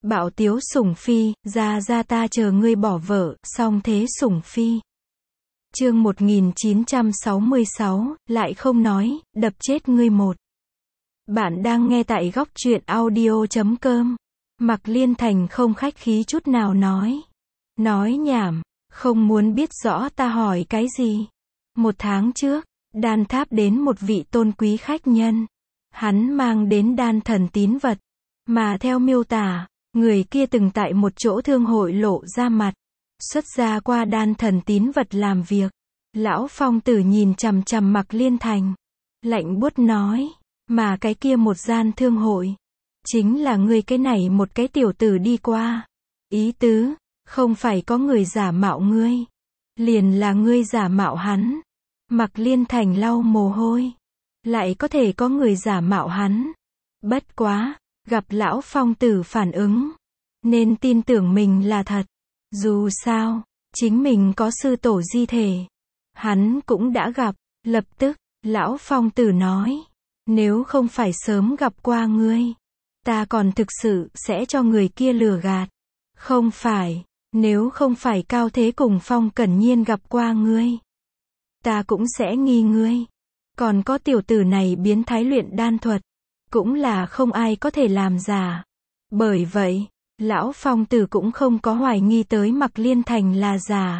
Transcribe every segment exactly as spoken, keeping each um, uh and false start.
Bạo tiếu sủng phi, ra ra ta chờ ngươi bỏ vợ, song thế sủng phi. Chương một nghìn chín trăm sáu mươi sáu, lại không nói, đập chết ngươi một. Bạn đang nghe tại góc truyện audio chấm com. Mạc Liên Thành không khách khí chút nào nói. Nói nhảm, không muốn biết rõ ta hỏi cái gì. Một tháng trước, Đan Tháp đến một vị tôn quý khách nhân. Hắn mang đến đan thần tín vật. Mà theo miêu tả, người kia từng tại một chỗ thương hội lộ ra mặt. Xuất ra qua đan thần tín vật làm việc. Lão Phong Tử nhìn chằm chằm Mạc Liên Thành. Lạnh buốt nói, mà cái kia một gian thương hội. Chính là ngươi cái này một cái tiểu tử đi qua. Ý tứ, không phải có người giả mạo ngươi. Liền là ngươi giả mạo hắn. Mạc Liên Thành lau mồ hôi. Lại có thể có người giả mạo hắn. Bất quá, gặp Lão Phong Tử phản ứng. Nên tin tưởng mình là thật. Dù sao, chính mình có sư tổ di thể. Hắn cũng đã gặp. Lập tức, Lão Phong Tử nói. Nếu không phải sớm gặp qua ngươi, ta còn thực sự sẽ cho người kia lừa gạt. Không phải, nếu không phải Cao Thế cùng Phong Cẩn Nhiên gặp qua ngươi, ta cũng sẽ nghi ngươi. Còn có tiểu tử này biến thái luyện đan thuật, cũng là không ai có thể làm giả. Bởi vậy, Lão Phong Tử cũng không có hoài nghi tới Mạc Liên Thành là giả.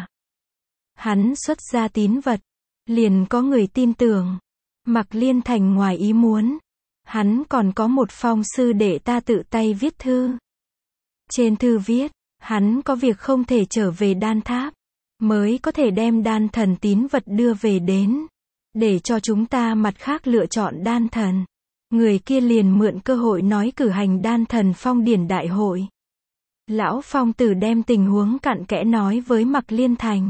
Hắn xuất ra tín vật, liền có người tin tưởng. Mạc Liên Thành ngoài ý muốn, hắn còn có một phong sư để ta tự tay viết thư. Trên thư viết, hắn có việc không thể trở về Đan Tháp, mới có thể đem đan thần tín vật đưa về đến, để cho chúng ta mặt khác lựa chọn đan thần. Người kia liền mượn cơ hội nói cử hành đan thần phong điển đại hội. Lão Phong Tử đem tình huống cặn kẽ nói với Mạc Liên Thành.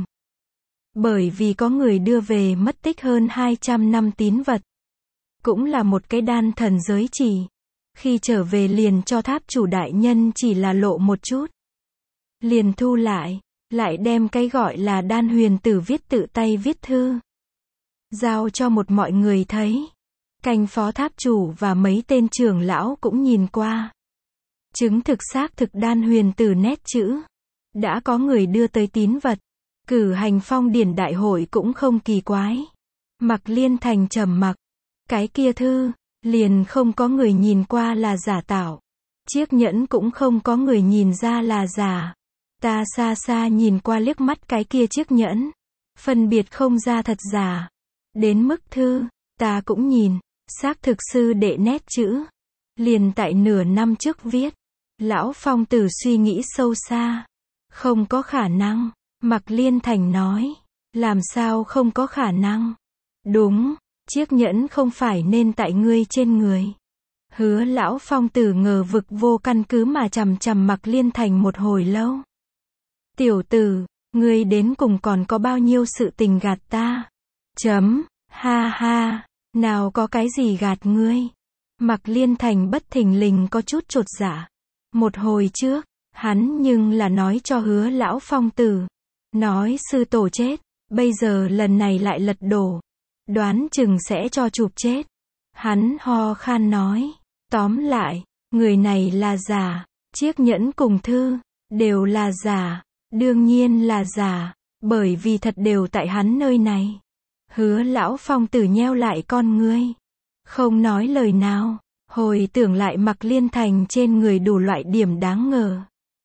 Bởi vì có người đưa về mất tích hơn hai trăm năm tín vật. Cũng là một cái đan thần giới chỉ. Khi trở về liền cho tháp chủ đại nhân chỉ là lộ một chút. Liền thu lại. Lại đem cái gọi là đan huyền tử viết tự tay viết thư. Giao cho một mọi người thấy. Canh phó tháp chủ và mấy tên trưởng lão cũng nhìn qua. Chứng thực xác thực đan huyền tử nét chữ. Đã có người đưa tới tín vật. Cử hành phong điển đại hội cũng không kỳ quái. Mạc Liên Thành trầm mặc. Cái kia thư, liền không có người nhìn qua là giả tạo. Chiếc nhẫn cũng không có người nhìn ra là giả. Ta xa xa nhìn qua liếc mắt cái kia chiếc nhẫn. Phân biệt không ra thật giả. Đến mức thư, ta cũng nhìn. Xác thực sư đệ nét chữ. Liền tại nửa năm trước viết. Lão Phong Tử suy nghĩ sâu xa. Không có khả năng. Mạc Liên Thành nói, làm sao không có khả năng? Đúng, chiếc nhẫn không phải nên tại ngươi trên người. Hứa Lão Phong Tử ngờ vực vô căn cứ mà chằm chằm Mạc Liên Thành một hồi lâu. Tiểu tử, ngươi đến cùng còn có bao nhiêu sự tình gạt ta? Chấm, ha ha, nào có cái gì gạt ngươi? Mạc Liên Thành bất thình lình có chút chột dạ. Một hồi trước, hắn nhưng là nói cho Hứa Lão Phong Tử. Nói sư tổ chết, bây giờ lần này lại lật đổ. Đoán chừng sẽ cho chụp chết. Hắn ho khan nói. Tóm lại, người này là giả. Chiếc nhẫn cùng thư, đều là giả. Đương nhiên là giả, bởi vì thật đều tại hắn nơi này. Hứa Lão Phong Tử nheo lại con ngươi. Không nói lời nào, hồi tưởng lại Mạc Liên Thành trên người đủ loại điểm đáng ngờ.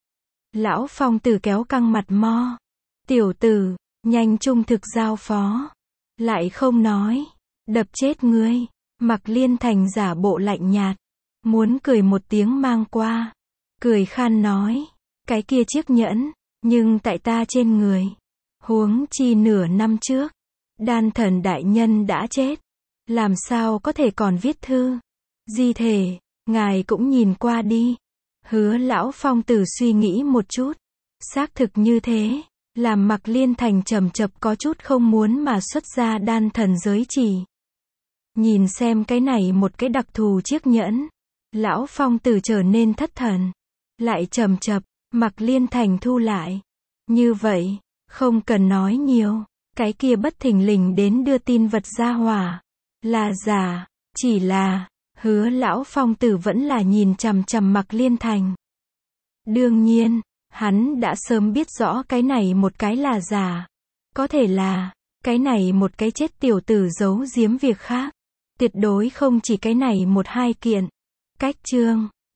Lão Phong Tử kéo căng mặt mo. Tiểu tử, nhanh trung thực giao phó. Lại không nói. Đập chết ngươi. Mạc Liên Thành giả bộ lạnh nhạt. Muốn cười một tiếng mang qua. Cười khan nói. Cái kia chiếc nhẫn. Nhưng tại ta trên người. Huống chi nửa năm trước. Đan thần đại nhân đã chết. Làm sao có thể còn viết thư. Di thể. Ngài cũng nhìn qua đi. Hứa Lão Phong Tử suy nghĩ một chút. Xác thực như thế. Làm Mạc Liên Thành trầm chập có chút không muốn mà xuất ra đan thần giới chỉ. Nhìn xem cái này một cái đặc thù chiếc nhẫn. Lão Phong Tử trở nên thất thần. Lại trầm chập, Mạc Liên Thành thu lại. Như vậy, không cần nói nhiều. Cái kia bất thình lình đến đưa tin vật ra hỏa. Là giả, chỉ là, Hứa Lão Phong Tử vẫn là nhìn chằm chằm Mạc Liên Thành. Đương nhiên, hắn đã sớm biết rõ cái này một cái là giả. Có thể là, cái này một cái chết tiểu tử giấu giếm việc khác. Tuyệt đối không chỉ cái này một hai kiện. Cách chương